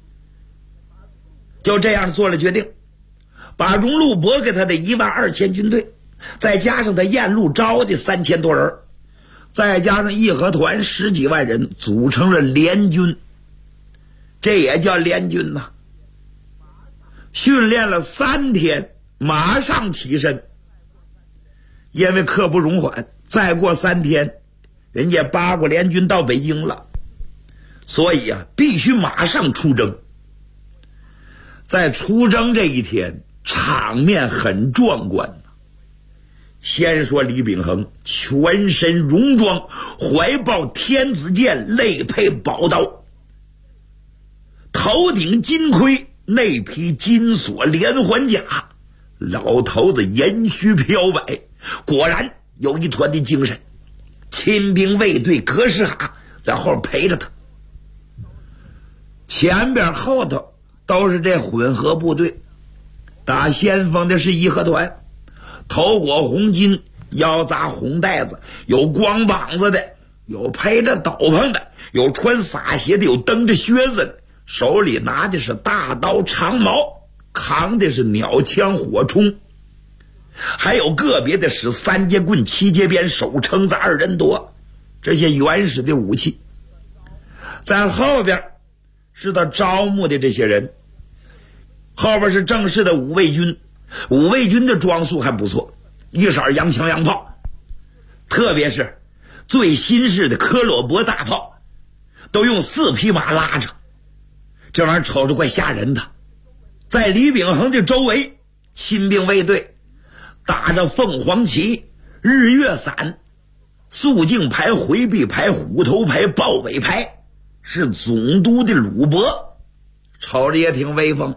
就这样做了决定，把荣禄拨给他的12000军队，再加上他沿路招的3000多人，再加上义和团10几万人，组成了联军。这也叫联军呐。训练了3天，马上起身。因为刻不容缓，再过3天，人家八国联军到北京了，所以啊，必须马上出征。在出征这一天，场面很壮观。先说李秉衡全身戎装，怀抱天子剑，肋佩宝刀，头顶金盔，内披金锁连环甲，老头子银须飘摆，果然有一团的精神。亲兵卫队格什哈在后陪着他，前边后头都是这混合部队。打先锋的是义和团，头裹红巾，腰扎红带子，有光膀子的，有披着斗篷的，有穿洒鞋的，有蹬着靴子的，手里拿的是大刀长矛，扛的是鸟枪火铳，还有个别的使3节棍、7节鞭、手撑子、2人夺，这些原始的武器。在后边是他招募的这些人，后边是正式的5卫军。5卫军的装束还不错，一色洋枪洋炮，特别是最新式的科洛博大炮，都用4匹马拉着，这玩意儿瞅着怪吓人的。在李秉衡的周围，亲兵卫队打着凤凰旗、日月伞、肃静牌、回避牌、虎头牌、豹尾牌，是总督的鲁伯，瞅着也挺威风。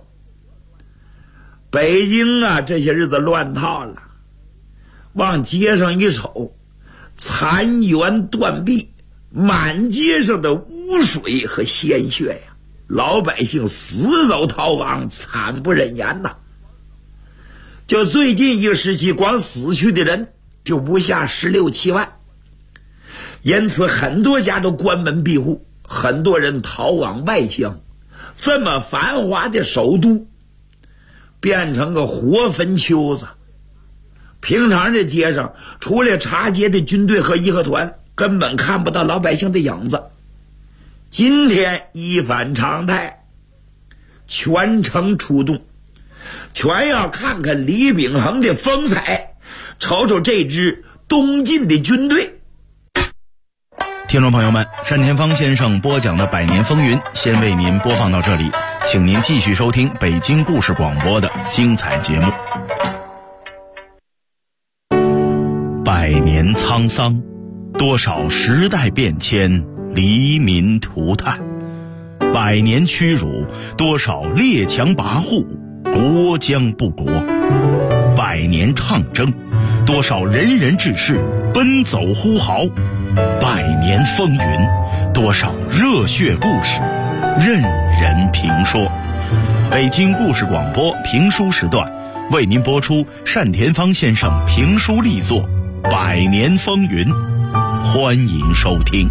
北京啊，这些日子乱套了，往街上一瞅，残垣断壁，满街上的污水和鲜血呀，老百姓死走逃亡，惨不忍言呐。就最近一个时期，光死去的人就不下16、17万，因此很多家都关门闭户，很多人逃往外乡。这么繁华的首都变成个活坟丘子，平常这街上除了察街的军队和义和团，根本看不到老百姓的影子。今天一反常态，全城出动，全要看看李秉衡的风采，瞅瞅这支东进的军队。 听众朋友们，单田芳先生播讲的《百年风云》先为您播放到这里，请您继续收听北京故事广播的精彩节目。100年沧桑，多少时代变迁，黎民涂炭；100年屈辱，多少列强跋扈，国将不国；100年抗争，多少仁人志士奔走呼号；100年风云，多少热血故事任人评说。北京故事广播评书时段为您播出单田芳先生评书力作《100年风云》，欢迎收听。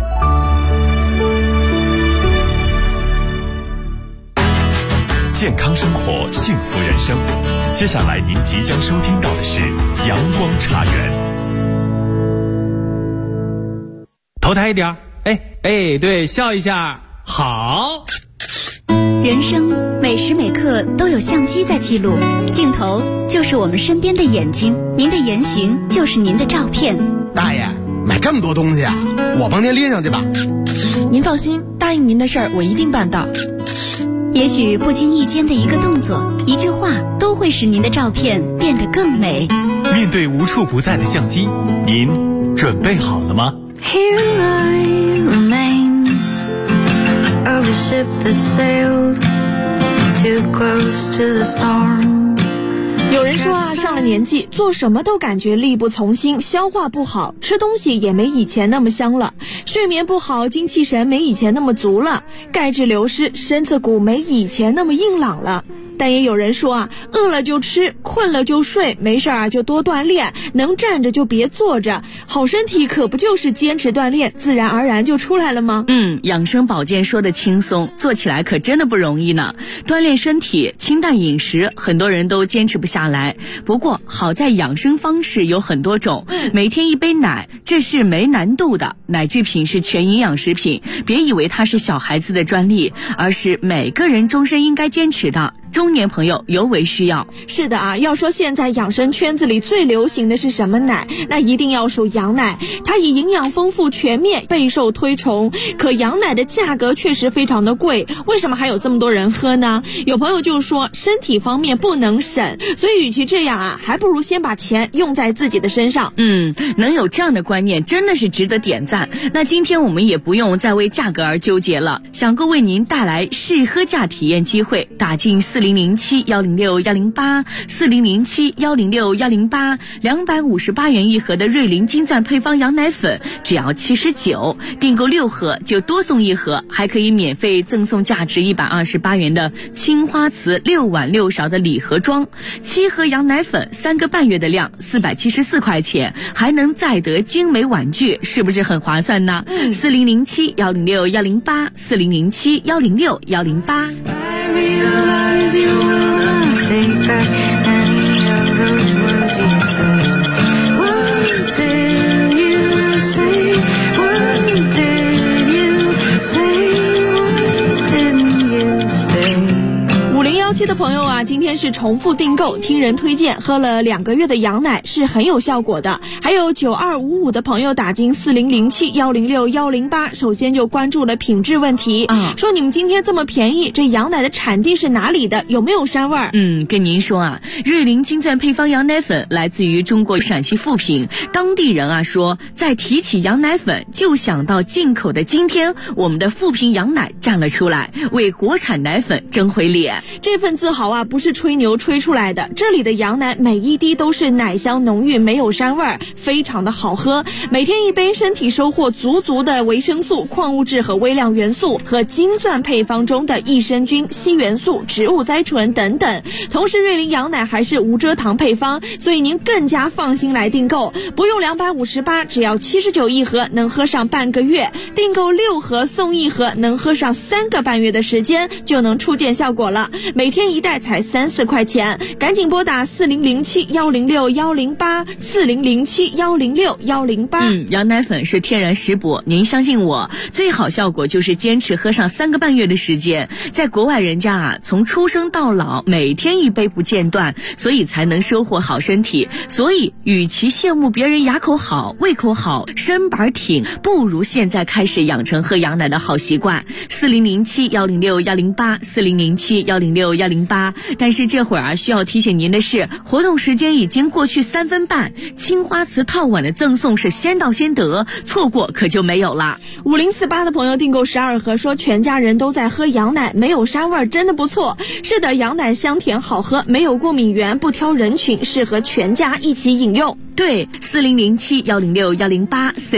健康生活，幸福人生。接下来您即将收听到的是阳光茶园。 头抬一点，哎，对，笑一下，好。 人生每时每刻都有相机在记录，镜头就是我们身边的眼睛，您的言行就是您的照片。 大爷，买这么多东西啊，我帮您拎上去吧。 您放心，答应您的事儿我一定办到。 也许不经意间的一个动作、一句话，都会使您的照片变得更美。 面对无处不在的相机，您准备好了吗？ Here lie remains of a ship that sailed too close to the storm。 有人说啊，上了年纪做什么都感觉力不从心，消化不好，吃东西也没以前那么香了，睡眠不好，精气神没以前那么足了，钙质流失，身子骨没以前那么硬朗了。但也有人说啊，饿了就吃，困了就睡，没事啊就多锻炼，能站着就别坐着，好身体可不就是坚持锻炼，自然而然就出来了吗？ 养生保健说的轻松，做起来可真的不容易呢。锻炼身体，清淡饮食，很多人都坚持不下来。不过好在养生方式有很多种，每天一杯奶，这是没难度的。奶制品是全营养食品，别以为它是小孩子的专利，而是每个人终身应该坚持的。中年朋友尤为需要。 是的啊，要说现在养生圈子里最流行的是什么奶，那一定要数羊奶。它以营养丰富全面备受推崇，可羊奶的价格确实非常的贵，为什么还有这么多人喝呢？有朋友就说身体方面不能省，所以与其这样啊，还不如先把钱用在自己的身上。 能有这样的观念真的是值得点赞。那今天我们也不用再为价格而纠结了，想够为您带来试喝价体验机会，打进4007-106-108 4007-106-108 258元一盒的瑞麟金钻配方羊奶粉只要79，订购6盒就多送1盒，还可以免费赠送价值128元的青花瓷6碗6勺的礼盒装，7盒羊奶粉3个半月的量474块钱，还能再得精美碗具，是不是很划算呢？4007-106-108 4007-106-108。 You will not take back any of those words you said. What did you say? What did you say? Why didn't you stay? 5017的朋友啊，今天是重复订购，听人推荐喝了2个月的羊奶是很有效果的。还有9255的朋友打进4007-106-108，首先就关注了品质问题，说你们今天这么便宜，这羊奶的产地是哪里的？有没有膻味儿？ 跟您说啊，瑞麟金钻配方羊奶粉来自于中国陕西富平，当地人啊说，在提起羊奶粉就想到进口的今天，我们的富平羊奶站了出来，为国产奶粉争回脸。 这份自豪啊，不是吹牛吹出来的，这里的羊奶每一滴都是奶香浓郁，没有膻味儿，非常的好喝。每天一杯，身体收获足足的维生素、矿物质和微量元素，和金钻配方中的益生菌、硒元素、植物甾醇等等。同时瑞麟羊奶还是无蔗糖配方，所以您更加放心来订购，不用258，只要79一盒，能喝上半个月。订购6盒送1盒，能喝上3个半月的时间，就能初见效果了。每天1袋才3-4块钱，赶紧拨打4007-106-108 4007-106-108。 羊奶粉是天然食补，您相信我，最好效果就是坚持喝上3个半月的时间。在国外人家啊，从出生到老每天1杯不间断，所以才能收获好身体。所以与其羡慕别人牙口好、胃口好、身板挺，不如现在开始养成喝羊奶的好习惯。4007-106-108 4007-106-108。但是这会儿啊，需要提醒您的是，活动时间已经过去3分半，青花瓷套碗的赠送是先到先得，错过可就没有了。 5048的朋友订购12盒，说全家人都在喝羊奶，没有膻味，真的不错。是的，羊奶香甜好喝，没有过敏源，不挑人群，适合全家一起饮用。 对，4007-106-108